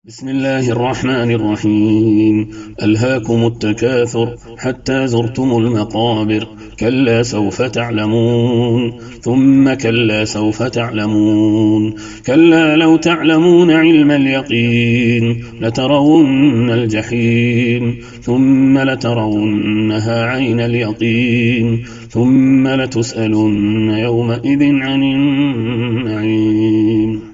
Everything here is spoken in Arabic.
بسم الله الرحمن الرحيم. ألهاكم التكاثر حتى زرتم المقابر. كلا سوف تعلمون ثم كلا سوف تعلمون. كلا لو تعلمون علم اليقين لترون الجحيم ثم لترونها عين اليقين ثم لتسألن يومئذ عن النعيم.